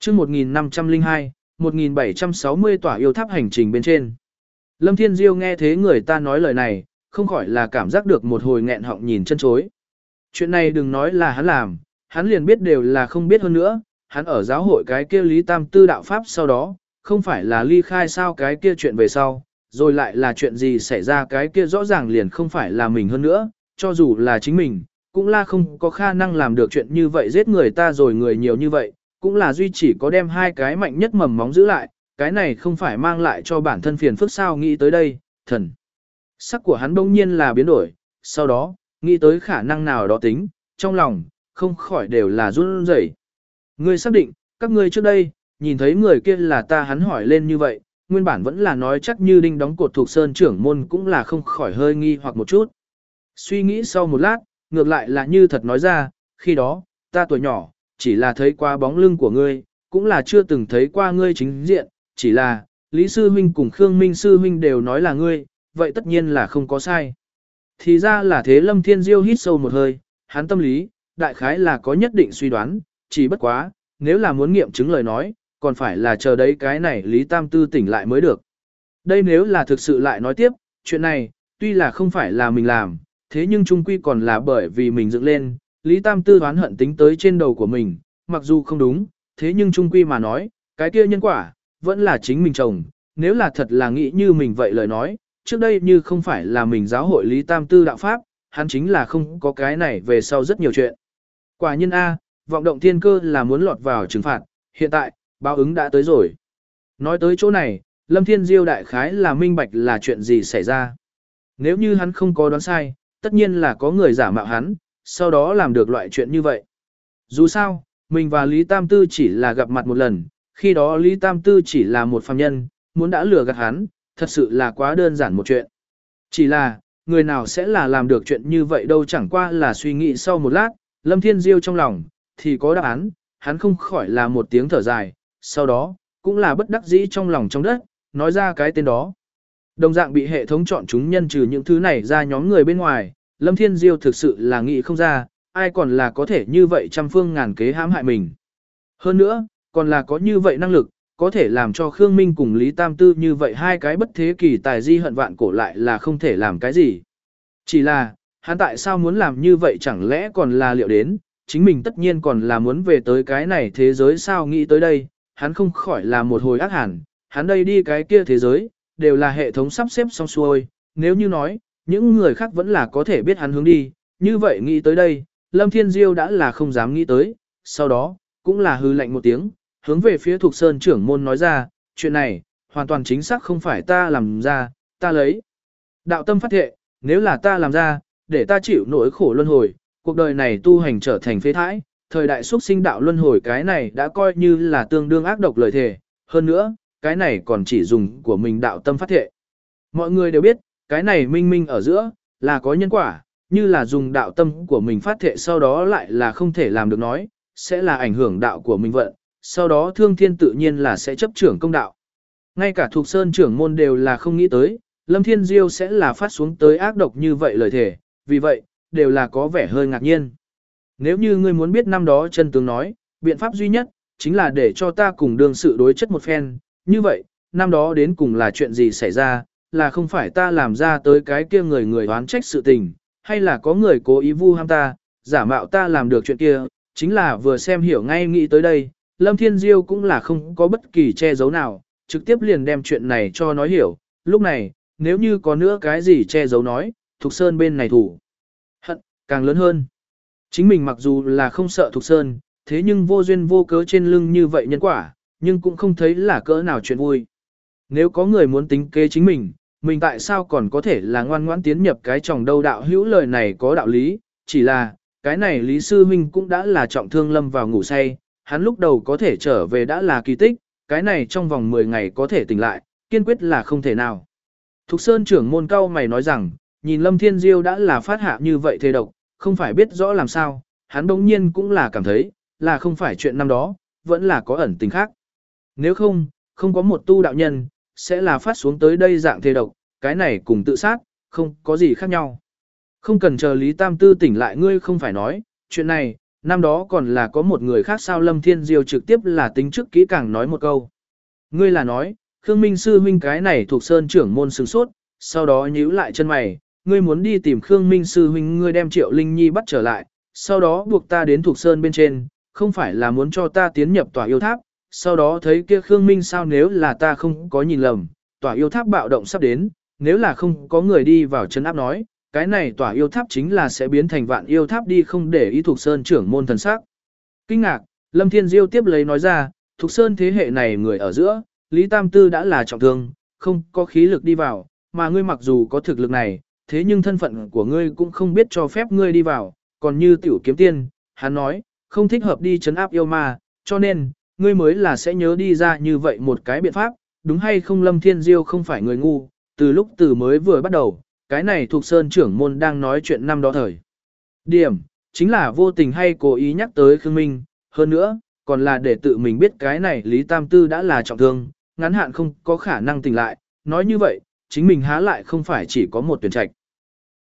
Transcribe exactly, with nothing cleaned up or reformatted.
chương một nghìn năm trăm lẻ hai, một nghìn bảy trăm sáu mươi tỏa yêu tháp hành trình bên trên. Lâm Thiên Diêu nghe thế người ta nói lời này, không khỏi là cảm giác được một hồi nghẹn họng nhìn chân chối. Chuyện này đừng nói là hắn làm, hắn liền biết đều là không biết hơn nữa, hắn ở giáo hội cái kia Lý Tam Tư đạo Pháp sau đó, không phải là ly khai sao cái kia chuyện về sau, rồi lại là chuyện gì xảy ra cái kia rõ ràng liền không phải là mình hơn nữa, cho dù là chính mình, cũng là không có khả năng làm được chuyện như vậy giết người ta rồi người nhiều như vậy, cũng là duy chỉ có đem hai cái mạnh nhất mầm móng giữ lại, cái này không phải mang lại cho bản thân phiền phức sao nghĩ tới đây, thần. Sắc của hắn bỗng nhiên là biến đổi, sau đó, nghĩ tới khả năng nào đó tính, trong lòng, không khỏi đều là run rẩy. Ngươi xác định, các ngươi trước đây, nhìn thấy người kia là ta hắn hỏi lên như vậy, nguyên bản vẫn là nói chắc như đinh đóng cột thuộc sơn trưởng môn cũng là không khỏi hơi nghi hoặc một chút. Suy nghĩ sau một lát, ngược lại là như thật nói ra, khi đó, ta tuổi nhỏ, chỉ là thấy qua bóng lưng của ngươi, cũng là chưa từng thấy qua ngươi chính diện, chỉ là, Lý Sư Huynh cùng Khương Minh Sư Huynh đều nói là ngươi, vậy tất nhiên là không có sai. Thì ra là thế. Lâm Thiên Diêu hít sâu một hơi, hắn tâm lý, đại khái là có nhất định suy đoán, chỉ bất quá, nếu là muốn nghiệm chứng lời nói, còn phải là chờ đấy cái này Lý Tam Tư tỉnh lại mới được. Đây nếu là thực sự lại nói tiếp, chuyện này, tuy là không phải là mình làm, thế nhưng chung quy còn là bởi vì mình dựng lên, Lý Tam Tư oán hận tính tới trên đầu của mình, mặc dù không đúng, thế nhưng chung quy mà nói, cái kia nhân quả, vẫn là chính mình chồng, nếu là thật là nghĩ như mình vậy lời nói, trước đây như không phải là mình giáo hội Lý Tam Tư đạo Pháp, hắn chính là không có cái này về sau rất nhiều chuyện. Quả nhân A, vọng động thiên cơ là muốn lọt vào trừng phạt, hiện tại, báo ứng đã tới rồi. Nói tới chỗ này, Lâm Thiên Diêu đại khái là minh bạch là chuyện gì xảy ra. Nếu như hắn không có đoán sai, tất nhiên là có người giả mạo hắn, sau đó làm được loại chuyện như vậy. Dù sao, mình và Lý Tam Tư chỉ là gặp mặt một lần, khi đó Lý Tam Tư chỉ là một phàm nhân, muốn đã lừa gạt hắn, thật sự là quá đơn giản một chuyện. Chỉ là, người nào sẽ là làm được chuyện như vậy đâu, chẳng qua là suy nghĩ sau một lát, Lâm Thiên Diêu trong lòng, thì có đáp án, hắn không khỏi là một tiếng thở dài, sau đó, cũng là bất đắc dĩ trong lòng trong đất, nói ra cái tên đó. Đồng dạng bị hệ thống chọn chúng nhân trừ những thứ này ra nhóm người bên ngoài, Lâm Thiên Diêu thực sự là nghĩ không ra, ai còn là có thể như vậy trăm phương ngàn kế hãm hại mình. Hơn nữa, còn là có như vậy năng lực, có thể làm cho Khương Minh cùng Lý Tam Tư như vậy hai cái bất thế kỳ tài di hận vạn cổ lại là không thể làm cái gì. Chỉ là, hắn tại sao muốn làm như vậy chẳng lẽ còn là liệu đến, chính mình tất nhiên còn là muốn về tới cái này thế giới sao nghĩ tới đây, hắn không khỏi là một hồi ác hẳn, hắn đây đi cái kia thế giới, đều là hệ thống sắp xếp xong xuôi, nếu như nói, những người khác vẫn là có thể biết hắn hướng đi, như vậy nghĩ tới đây, Lâm Thiên Diêu đã là không dám nghĩ tới, sau đó, cũng là hư lạnh một tiếng, hướng về phía Thục Sơn trưởng môn nói ra, chuyện này, hoàn toàn chính xác không phải ta làm ra, ta lấy. Đạo tâm phát thệ, nếu là ta làm ra, để ta chịu nỗi khổ luân hồi, cuộc đời này tu hành trở thành phế thải, thời đại xuất sinh đạo luân hồi cái này đã coi như là tương đương ác độc lời thề, hơn nữa, cái này còn chỉ dùng của mình đạo tâm phát thệ. Mọi người đều biết, cái này minh minh ở giữa, là có nhân quả, như là dùng đạo tâm của mình phát thệ sau đó lại là không thể làm được nói, sẽ là ảnh hưởng đạo của mình vận, sau đó thương thiên tự nhiên là sẽ chấp trưởng công đạo. Ngay cả thuộc sơn trưởng môn đều là không nghĩ tới, Lâm Thiên Diêu sẽ là phát xuống tới ác độc như vậy lời thề, vì vậy, đều là có vẻ hơi ngạc nhiên. Nếu như ngươi muốn biết năm đó chân tướng nói, biện pháp duy nhất, chính là để cho ta cùng đương sự đối chất một phen, như vậy, năm đó đến cùng là chuyện gì xảy ra, là không phải ta làm ra tới cái kia người người oán trách sự tình, hay là có người cố ý vu ham ta, giả mạo ta làm được chuyện kia, chính là vừa xem hiểu ngay nghĩ tới đây, Lâm Thiên Diêu cũng là không có bất kỳ che giấu nào, trực tiếp liền đem chuyện này cho nói hiểu, lúc này, nếu như có nữa cái gì che giấu nói, Thục Sơn bên này thủ hận, càng lớn hơn. Chính mình mặc dù là không sợ Thục Sơn, thế nhưng vô duyên vô cớ trên lưng như vậy nhân quả, nhưng cũng không thấy là cỡ nào chuyện vui. Nếu có người muốn tính kế chính mình, mình tại sao còn có thể là ngoan ngoãn tiến nhập cái tròng đâu đạo hữu lời này có đạo lý, chỉ là, cái này Lý Sư Huynh cũng đã là trọng thương lâm vào ngủ say, hắn lúc đầu có thể trở về đã là kỳ tích, cái này trong vòng mười ngày có thể tỉnh lại, kiên quyết là không thể nào. Thục Sơn trưởng môn cao mày nói rằng, nhìn Lâm Thiên Diêu đã là phát hạ như vậy thề độc, không phải biết rõ làm sao, hắn bỗng nhiên cũng là cảm thấy, là không phải chuyện năm đó, vẫn là có ẩn tình khác. Nếu không, không có một tu đạo nhân, sẽ là phát xuống tới đây dạng thề độc, cái này cùng tự sát, không có gì khác nhau. Không cần chờ Lý Tam Tư tỉnh lại ngươi không phải nói, chuyện này, năm đó còn là có một người khác sao Lâm Thiên Diêu trực tiếp là tính trước kỹ càng nói một câu. Ngươi là nói, Khương Minh sư huynh cái này thuộc sơn trưởng môn sừng sốt, sau đó nhíu lại chân mày, ngươi muốn đi tìm Khương Minh sư huynh ngươi đem Triệu Linh Nhi bắt trở lại, sau đó buộc ta đến thuộc sơn bên trên, không phải là muốn cho ta tiến nhập tòa yêu tháp, sau đó thấy kia Khương Minh sao nếu là ta không có nhìn lầm, tòa yêu tháp bạo động sắp đến, nếu là không có người đi vào chân áp nói, cái này tòa yêu tháp chính là sẽ biến thành vạn yêu tháp đi không để ý thuộc sơn trưởng môn thần sắc. Kinh ngạc, Lâm Thiên Diêu tiếp lấy nói ra, thuộc sơn thế hệ này người ở giữa, Lý Tam Tư đã là trọng thương, không có khí lực đi vào, mà ngươi mặc dù có thực lực này, thế nhưng thân phận của ngươi cũng không biết cho phép ngươi đi vào, còn như tiểu kiếm tiên, hắn nói, không thích hợp đi chấn áp yêu ma, cho nên, ngươi mới là sẽ nhớ đi ra như vậy một cái biện pháp, đúng hay không Lâm Thiên Diêu không phải người ngu, từ lúc từ mới vừa bắt đầu, cái này thuộc sơn trưởng môn đang nói chuyện năm đó thời. Điểm, chính là vô tình hay cố ý nhắc tới Khương Minh, hơn nữa, còn là để tự mình biết cái này Lý Tam Tư đã là trọng thương, ngắn hạn không có khả năng tỉnh lại, nói như vậy, chính mình há lại không phải chỉ có một tuyển trạch.